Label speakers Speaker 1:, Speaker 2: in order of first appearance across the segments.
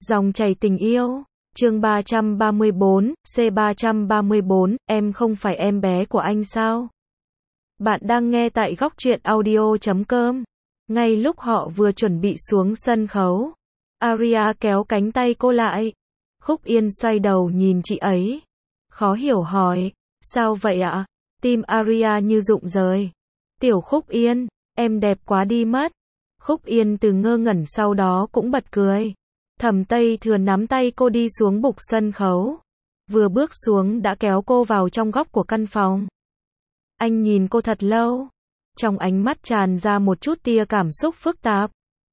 Speaker 1: Dòng chảy tình yêu, chương 334, C334, em không phải em bé của anh sao? Bạn đang nghe tại góc truyện audio.com. Ngay lúc họ vừa chuẩn bị xuống sân khấu, Aria kéo cánh tay cô lại. Khúc Yên xoay đầu nhìn chị ấy, khó hiểu hỏi, sao vậy ạ? Tim Aria như rụng rời. Tiểu Khúc Yên, em đẹp quá đi mất. Khúc Yên từ ngơ ngẩn sau đó cũng bật cười. Thẩm Tây Thừa nắm tay cô đi xuống bục sân khấu. Vừa bước xuống đã kéo cô vào trong góc của căn phòng. Anh nhìn cô thật lâu. Trong ánh mắt tràn ra một chút tia cảm xúc phức tạp.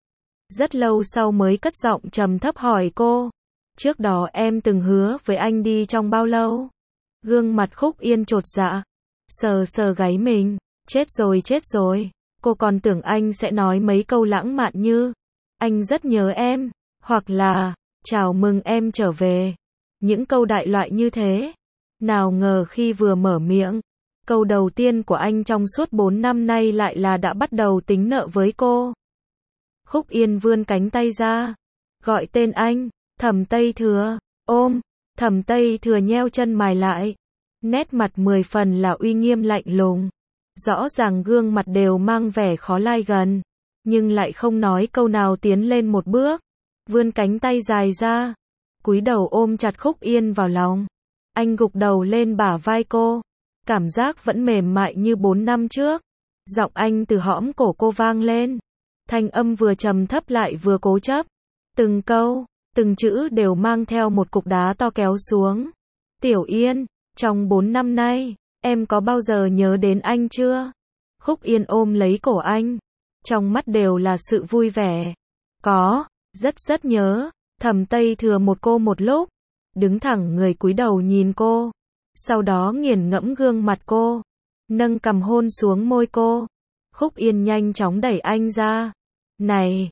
Speaker 1: Rất lâu sau mới cất giọng trầm thấp hỏi cô. Trước đó em từng hứa với anh đi trong bao lâu? Gương mặt Khúc Yên chột dạ. Sờ sờ gáy mình. Chết rồi. Cô còn tưởng anh sẽ nói mấy câu lãng mạn như anh rất nhớ em, hoặc là chào mừng em trở về. Những câu đại loại như thế. Nào ngờ khi vừa mở miệng, câu đầu tiên của anh trong suốt 4 năm nay lại là đã bắt đầu tính nợ với cô. Khúc Yên vươn cánh tay ra, gọi tên anh, Thẩm Tây Thừa, ôm. Thẩm Tây Thừa nheo chân mày lại, nét mặt 10 phần là uy nghiêm lạnh lùng. Rõ ràng gương mặt đều mang vẻ khó lai gần, nhưng lại không nói câu nào tiến lên một bước. Vươn cánh tay dài ra, cúi đầu ôm chặt Khúc Yên vào lòng. Anh gục đầu lên bả vai cô, cảm giác vẫn mềm mại như 4 năm trước. Giọng anh từ hõm cổ cô vang lên, thanh âm vừa trầm thấp lại vừa cố chấp. Từng câu, từng chữ đều mang theo một cục đá to kéo xuống. Tiểu Yên, trong 4 năm nay, em có bao giờ nhớ đến anh chưa? Khúc Yên ôm lấy cổ anh, trong mắt đều là sự vui vẻ. Có, rất nhớ. Thẩm Tây Thừa một cô một lúc, đứng thẳng người cúi đầu nhìn cô, sau đó nghiền ngẫm gương mặt cô, nâng cằm hôn xuống môi cô. Khúc Yên nhanh chóng đẩy anh ra. Này,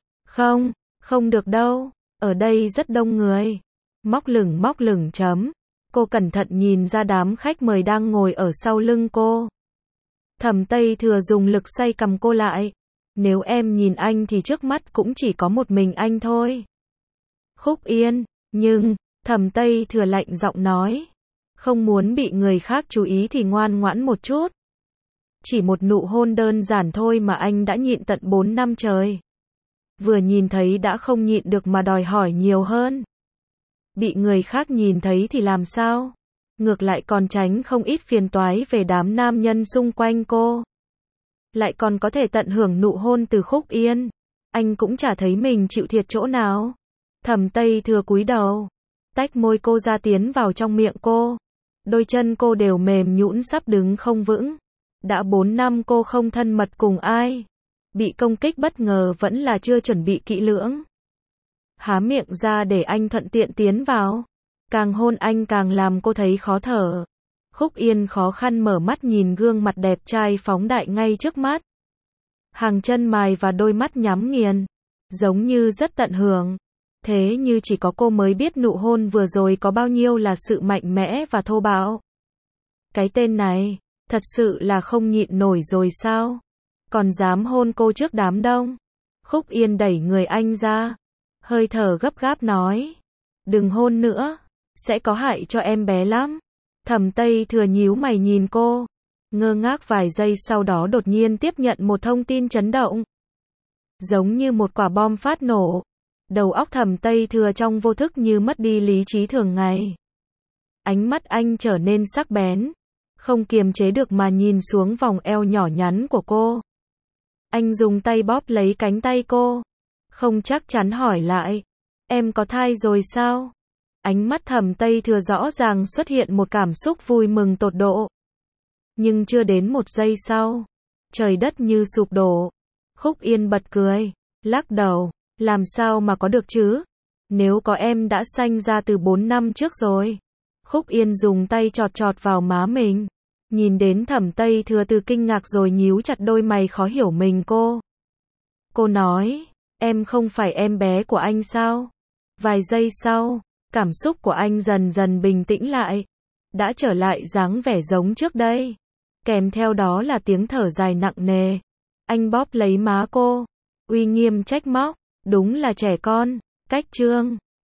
Speaker 1: không được đâu, ở đây rất đông người. Móc lửng chấm. Cô cẩn thận nhìn ra đám khách mời đang ngồi ở sau lưng cô. Thẩm Tây Thừa dùng lực xoay cằm cô lại. Nếu em nhìn anh thì trước mắt cũng chỉ có một mình anh thôi. Khúc Yên, nhưng, Thẩm Tây Thừa lạnh giọng nói. Không muốn bị người khác chú ý thì ngoan ngoãn một chút. Chỉ một nụ hôn đơn giản thôi mà anh đã nhịn tận 4 năm trời. Vừa nhìn thấy đã không nhịn được mà đòi hỏi nhiều hơn. Bị người khác nhìn thấy thì làm sao? Ngược lại còn tránh không ít phiền toái về đám nam nhân xung quanh cô. Lại còn có thể tận hưởng nụ hôn từ Khúc Yên. Anh cũng chả thấy mình chịu thiệt chỗ nào. Thẩm Tây Thừa cúi đầu, tách môi cô ra tiến vào trong miệng cô. Đôi chân cô đều mềm nhũn sắp đứng không vững. Đã 4 năm cô không thân mật cùng ai. Bị công kích bất ngờ vẫn là chưa chuẩn bị kỹ lưỡng. Há miệng ra để anh thuận tiện tiến vào. Càng hôn anh càng làm cô thấy khó thở. Khúc Yên khó khăn mở mắt nhìn gương mặt đẹp trai phóng đại ngay trước mắt. Hàng chân mày và đôi mắt nhắm nghiền, giống như rất tận hưởng. Thế như chỉ có cô mới biết nụ hôn vừa rồi có bao nhiêu là sự mạnh mẽ và thô bạo. Cái tên này, thật sự là không nhịn nổi rồi sao? Còn dám hôn cô trước đám đông. Khúc Yên đẩy người anh ra, hơi thở gấp gáp nói. Đừng hôn nữa, sẽ có hại cho em bé lắm. Thẩm Tây Thừa nhíu mày nhìn cô, ngơ ngác vài giây sau đó đột nhiên tiếp nhận một thông tin chấn động. Giống như một quả bom phát nổ. Đầu óc Thẩm Tây Thừa trong vô thức như mất đi lý trí thường ngày. Ánh mắt anh trở nên sắc bén, không kiềm chế được mà nhìn xuống vòng eo nhỏ nhắn của cô. Anh dùng tay bóp lấy cánh tay cô, không chắc chắn hỏi lại. Em có thai rồi sao? Ánh mắt Thẩm Tây Thừa rõ ràng xuất hiện một cảm xúc vui mừng tột độ. Nhưng chưa đến một giây sau, trời đất như sụp đổ. Khúc Yên bật cười, lắc đầu. Làm sao mà có được chứ? Nếu có em đã sanh ra từ 4 năm trước rồi. Khúc Yên dùng tay chọt vào má mình. Nhìn đến Thẩm Tây Thừa từ kinh ngạc rồi nhíu chặt đôi mày khó hiểu mình cô. Cô nói, em không phải em bé của anh sao? Vài giây sau, cảm xúc của anh dần dần bình tĩnh lại. Đã trở lại dáng vẻ giống trước đây. Kèm theo đó là tiếng thở dài nặng nề. Anh bóp lấy má cô, uy nghiêm trách móc. Đúng là trẻ con, cách trương.